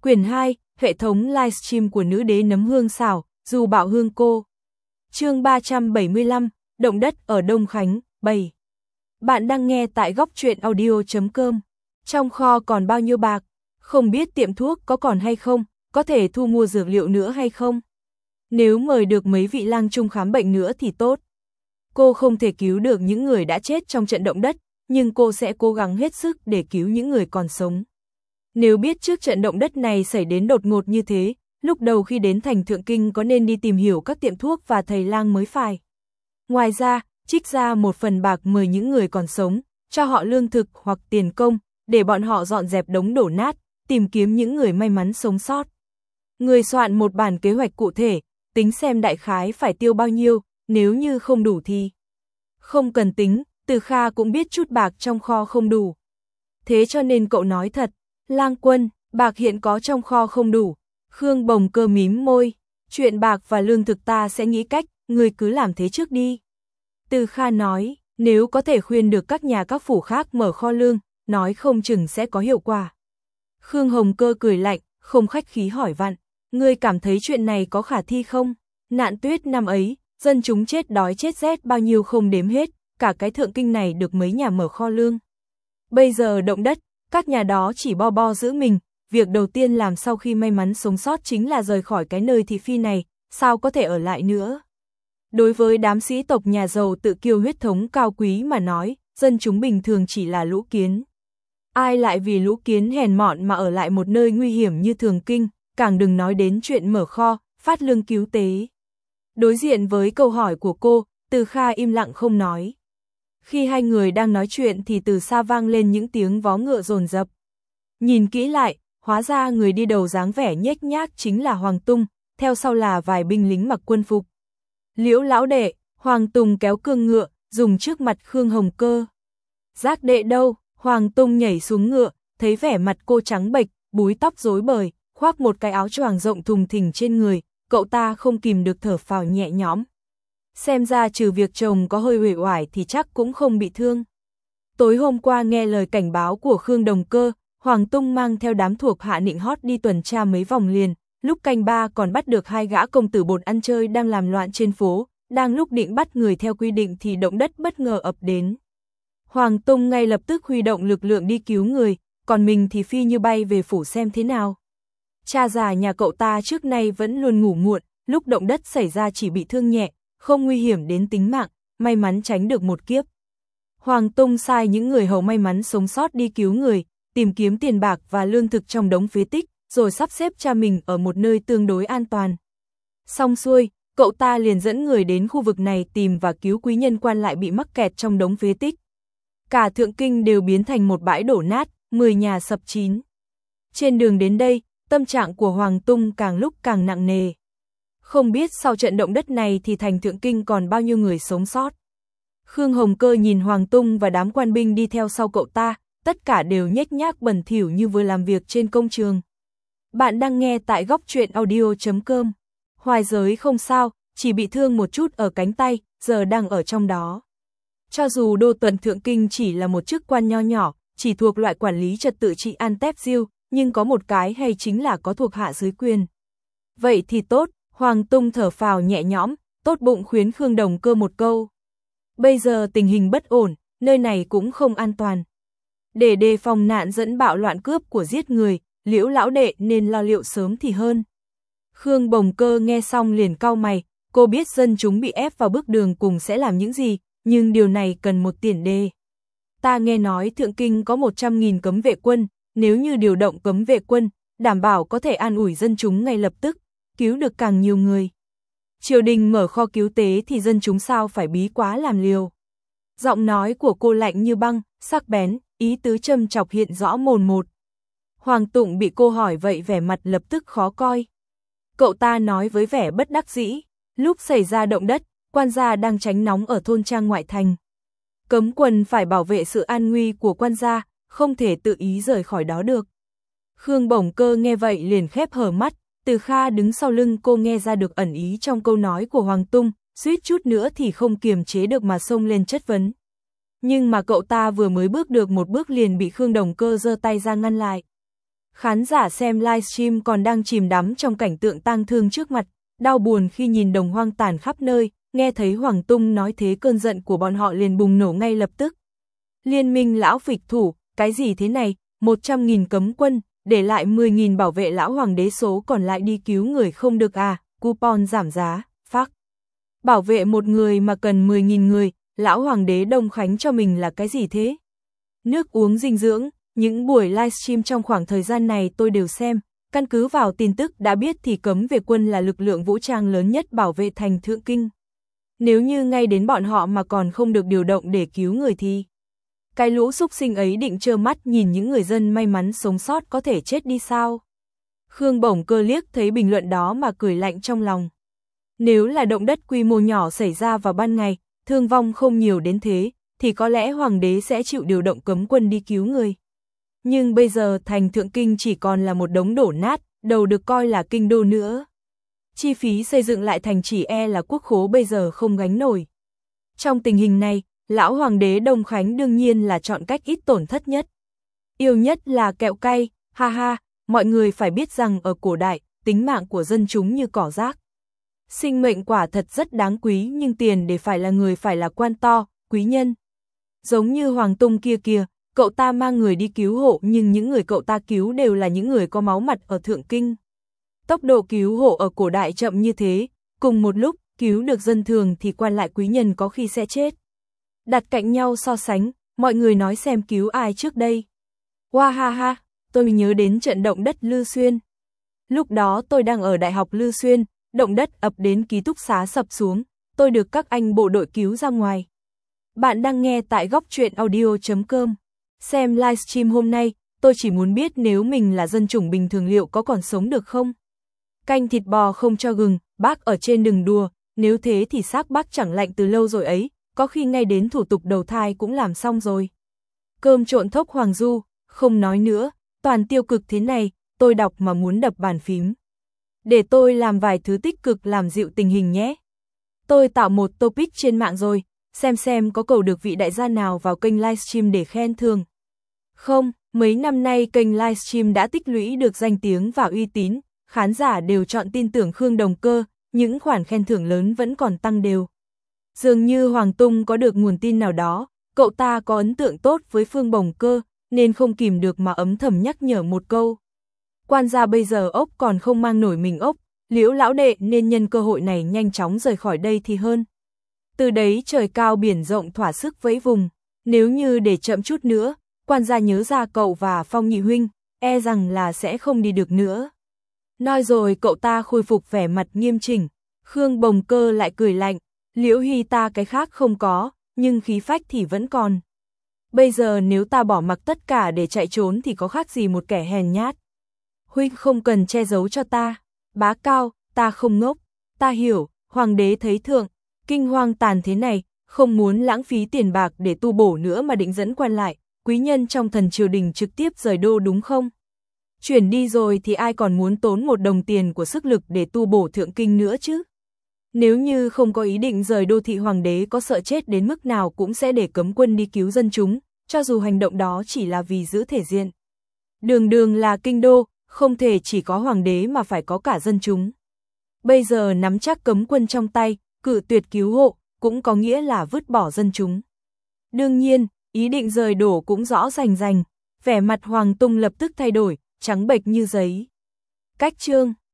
Quyển 2, hệ thống livestream của nữ đế nấm hương xảo, dù bạo hương cô. Chương 375, động đất ở Đông Khánh, 7. Bạn đang nghe tại góc truyện audio.com. Trong kho còn bao nhiêu bạc? Không biết tiệm thuốc có còn hay không, có thể thu mua dược liệu nữa hay không? Nếu mời được mấy vị lang trung khám bệnh nữa thì tốt. Cô không thể cứu được những người đã chết trong trận động đất, nhưng cô sẽ cố gắng hết sức để cứu những người còn sống. Nếu biết trước trận động đất này xảy đến đột ngột như thế, lúc đầu khi đến thành Thượng Kinh có nên đi tìm hiểu các tiệm thuốc và thầy lang mới phải. Ngoài ra, trích ra một phần bạc mời những người còn sống, cho họ lương thực hoặc tiền công, để bọn họ dọn dẹp đống đổ nát, tìm kiếm những người may mắn sống sót. Người soạn một bản kế hoạch cụ thể, tính xem đại khái phải tiêu bao nhiêu, nếu như không đủ thì không cần tính, Từ Kha cũng biết chút bạc trong kho không đủ. Thế cho nên cậu nói thật, Lang Quân, bạc hiện có trong kho không đủ. Khương Bồng Cơ mím môi, chuyện bạc và lương thực ta sẽ nghĩ cách, ngươi cứ làm thế trước đi. Từ Kha nói, nếu có thể khuyên được các nhà các phủ khác mở kho lương, nói không chừng sẽ có hiệu quả. Khương Hồng Cơ cười lạnh, không khách khí hỏi vặn, ngươi cảm thấy chuyện này có khả thi không? Nạn tuyết năm ấy, dân chúng chết đói chết rét bao nhiêu không đếm hết, cả cái Thượng Kinh này được mấy nhà mở kho lương. Bây giờ động đất, các nhà đó chỉ bo bo giữ mình, việc đầu tiên làm sau khi may mắn sống sót chính là rời khỏi cái nơi thị phi này, sao có thể ở lại nữa. Đối với đám sĩ tộc nhà giàu tự kiêu huyết thống cao quý mà nói, dân chúng bình thường chỉ là lũ kiến. Ai lại vì lũ kiến hèn mọn mà ở lại một nơi nguy hiểm như Thường Kinh, càng đừng nói đến chuyện mở kho, phát lương cứu tế. Đối diện với câu hỏi của cô, Từ Kha im lặng không nói. Khi hai người đang nói chuyện thì từ xa vang lên những tiếng vó ngựa dồn dập. Nhìn kỹ lại, hóa ra người đi đầu dáng vẻ nhếch nhác chính là Hoàng Tung, theo sau là vài binh lính mặc quân phục. Liễu lão đệ, Hoàng Tung kéo cương ngựa, dùng trước mặt Khương Hồng Cơ. Giác đệ đâu? Hoàng Tung nhảy xuống ngựa, thấy vẻ mặt cô trắng bệch, búi tóc rối bời, khoác một cái áo choàng rộng thùng thình trên người, cậu ta không kìm được thở phào nhẹ nhõm. Xem ra trừ việc chồng có hơi uể oải thì chắc cũng không bị thương. Tối hôm qua nghe lời cảnh báo của Khương Đồng Cơ, Hoàng Tung mang theo đám thuộc hạ nịnh hót đi tuần tra mấy vòng liền, lúc canh ba còn bắt được hai gã công tử bột ăn chơi đang làm loạn trên phố, đang lúc định bắt người theo quy định thì động đất bất ngờ ập đến. Hoàng Tung ngay lập tức huy động lực lượng đi cứu người, còn mình thì phi như bay về phủ xem thế nào. Cha già nhà cậu ta trước nay vẫn luôn ngủ muộn, lúc động đất xảy ra chỉ bị thương nhẹ, không nguy hiểm đến tính mạng, may mắn tránh được một kiếp. Hoàng Tung sai những người hầu may mắn sống sót đi cứu người, tìm kiếm tiền bạc và lương thực trong đống phế tích, rồi sắp xếp cha mình ở một nơi tương đối an toàn. Xong xuôi, cậu ta liền dẫn người đến khu vực này tìm và cứu quý nhân quan lại bị mắc kẹt trong đống phế tích. Cả Thượng Kinh đều biến thành một bãi đổ nát, 10 nhà sập chín. Trên đường đến đây, tâm trạng của Hoàng Tung càng lúc càng nặng nề. Không biết sau trận động đất này thì thành Thượng Kinh còn bao nhiêu người sống sót. Khương Hồng Cơ nhìn Hoàng Tung và đám quan binh đi theo sau cậu ta, tất cả đều nhếch nhác bẩn thỉu như vừa làm việc trên công trường. Bạn đang nghe tại góc truyện audio.com. Hoài Giới không sao, chỉ bị thương một chút ở cánh tay, giờ đang ở trong đó. Cho dù đô tuần Thượng Kinh chỉ là một chức quan nho nhỏ, chỉ thuộc loại quản lý trật tự trị an tép diêu, nhưng có một cái hay chính là có thuộc hạ dưới quyền. Vậy thì tốt, Hoàng Tung thở phào nhẹ nhõm, tốt bụng khuyến Khương Đồng Cơ một câu. Bây giờ tình hình bất ổn, nơi này cũng không an toàn. Để đề phòng nạn dẫn bạo loạn cướp của giết người, Liễu lão đệ nên lo liệu sớm thì hơn. Khương Bồng Cơ nghe xong liền cau mày, cô biết dân chúng bị ép vào bước đường cùng sẽ làm những gì, nhưng điều này cần một tiền đề. Ta nghe nói Thượng Kinh có 100.000 cấm vệ quân, nếu như điều động cấm vệ quân, đảm bảo có thể an ủi dân chúng ngay lập tức, cứu được càng nhiều người. Triều đình mở kho cứu tế thì dân chúng sao phải bí quá làm liều. Giọng nói của cô lạnh như băng, sắc bén, ý tứ châm chọc hiện rõ mồn một. Hoàng Tụng bị cô hỏi vậy vẻ mặt lập tức khó coi. Cậu ta nói với vẻ bất đắc dĩ, lúc xảy ra động đất, quan gia đang tránh nóng ở thôn trang ngoại thành. Cấm quân phải bảo vệ sự an nguy của quan gia, không thể tự ý rời khỏi đó được. Khương Bồng Cơ nghe vậy liền khép hờ mắt, Từ Kha đứng sau lưng cô nghe ra được ẩn ý trong câu nói của Hoàng Tung, suýt chút nữa thì không kiềm chế được mà xông lên chất vấn. Nhưng mà cậu ta vừa mới bước được một bước liền bị Khương Đồng Cơ giơ tay ra ngăn lại. Khán giả xem livestream còn đang chìm đắm trong cảnh tượng tang thương trước mặt, đau buồn khi nhìn đồng hoang tàn khắp nơi, nghe thấy Hoàng Tung nói thế cơn giận của bọn họ liền bùng nổ ngay lập tức. Liên minh lão phịch thủ, cái gì thế này, 100.000 cấm quân, để lại 10.000 bảo vệ lão hoàng đế, số còn lại đi cứu người không được à, coupon giảm giá, phác. Bảo vệ một người mà cần 10.000 người, lão hoàng đế Đông Khánh cho mình là cái gì thế? Nước uống dinh dưỡng, những buổi livestream trong khoảng thời gian này tôi đều xem, căn cứ vào tin tức đã biết thì Cấm Vệ Quân là lực lượng vũ trang lớn nhất bảo vệ thành Thượng Kinh. Nếu như ngay đến bọn họ mà còn không được điều động để cứu người thì cái lũ súc sinh ấy định trơ mắt nhìn những người dân may mắn sống sót có thể chết đi sao? Khương Bổng Cơ liếc thấy bình luận đó mà cười lạnh trong lòng. Nếu là động đất quy mô nhỏ xảy ra vào ban ngày, thương vong không nhiều đến thế, thì có lẽ hoàng đế sẽ chịu điều động cấm quân đi cứu người. Nhưng bây giờ thành Thượng Kinh chỉ còn là một đống đổ nát, đầu được coi là kinh đô nữa. Chi phí xây dựng lại thành chỉ là quốc khố bây giờ không gánh nổi. Trong tình hình này, lão hoàng đế Đông Khánh đương nhiên là chọn cách ít tổn thất nhất. Yêu nhất là kẹo cay, ha ha, mọi người phải biết rằng ở cổ đại, tính mạng của dân chúng như cỏ rác. Sinh mệnh quả thật rất đáng quý, nhưng tiền để phải là người phải là quan to, quý nhân. Giống như Hoàng Tung kia kìa, cậu ta mang người đi cứu hộ nhưng những người cậu ta cứu đều là những người có máu mặt ở Thượng Kinh. Tốc độ cứu hộ ở cổ đại chậm như thế, cùng một lúc cứu được dân thường thì quan lại quý nhân có khi sẽ chết. Đặt cạnh nhau so sánh, mọi người nói xem cứu ai trước đây. Hoa ha ha, tôi nhớ đến trận động đất Lư Xuyên. Lúc đó tôi đang ở Đại học Lư Xuyên, động đất ập đến ký túc xá sập xuống, tôi được các anh bộ đội cứu ra ngoài. Bạn đang nghe tại Góc Truyện Audio.com. Xem livestream hôm nay, tôi chỉ muốn biết nếu mình là dân chủng bình thường liệu có còn sống được không? Canh thịt bò không cho gừng, bác ở trên đừng đùa, nếu thế thì xác bác chẳng lạnh từ lâu rồi ấy, có khi ngay đến thủ tục đầu thai cũng làm xong rồi. Cơm trộn thốc Hoàng Du, không nói nữa, toàn tiêu cực thế này, tôi đọc mà muốn đập bàn phím. Để tôi làm vài thứ tích cực làm dịu tình hình nhé. Tôi tạo một topic trên mạng rồi, xem có cầu được vị đại gia nào vào kênh livestream để khen thưởng. Không, mấy năm nay kênh livestream đã tích lũy được danh tiếng và uy tín, khán giả đều chọn tin tưởng Khương Đồng Cơ, những khoản khen thưởng lớn vẫn còn tăng đều. Dường như Hoàng Tung có được nguồn tin nào đó, cậu ta có ấn tượng tốt với Phương Bồng Cơ, nên không kìm được mà ấm thầm nhắc nhở một câu. Quan gia bây giờ ốc còn không mang nổi mình ốc, Liễu lão đệ nên nhân cơ hội này nhanh chóng rời khỏi đây thì hơn. Từ đấy trời cao biển rộng thỏa sức vẫy vùng, nếu như để chậm chút nữa, quan gia nhớ ra cậu và Phong nhị huynh, rằng là sẽ không đi được nữa. Nói rồi cậu ta khôi phục vẻ mặt nghiêm chỉnh, Khương Bồng Cơ lại cười lạnh, Liễu Hy ta cái khác không có, nhưng khí phách thì vẫn còn. Bây giờ nếu ta bỏ mặc tất cả để chạy trốn thì có khác gì một kẻ hèn nhát. Huynh không cần che giấu cho ta. Bá Cao, ta không ngốc, ta hiểu, hoàng đế thấy Thượng Kinh hoang tàn thế này, không muốn lãng phí tiền bạc để tu bổ nữa mà định dẫn quan lại, quý nhân trong thần triều đình trực tiếp rời đô đúng không? Chuyển đi rồi thì ai còn muốn tốn một đồng tiền của sức lực để tu bổ Thượng Kinh nữa chứ? Nếu như không có ý định rời đô thì hoàng đế có sợ chết đến mức nào cũng sẽ để cấm quân đi cứu dân chúng, cho dù hành động đó chỉ là vì giữ thể diện. Đường đường là kinh đô, không thể chỉ có hoàng đế mà phải có cả dân chúng. Bây giờ nắm chắc cấm quân trong tay, cự tuyệt cứu hộ, cũng có nghĩa là vứt bỏ dân chúng. Đương nhiên, ý định rời đổ cũng rõ rành rành, vẻ mặt Hoàng Tung lập tức thay đổi, trắng bệch như giấy. Cách chương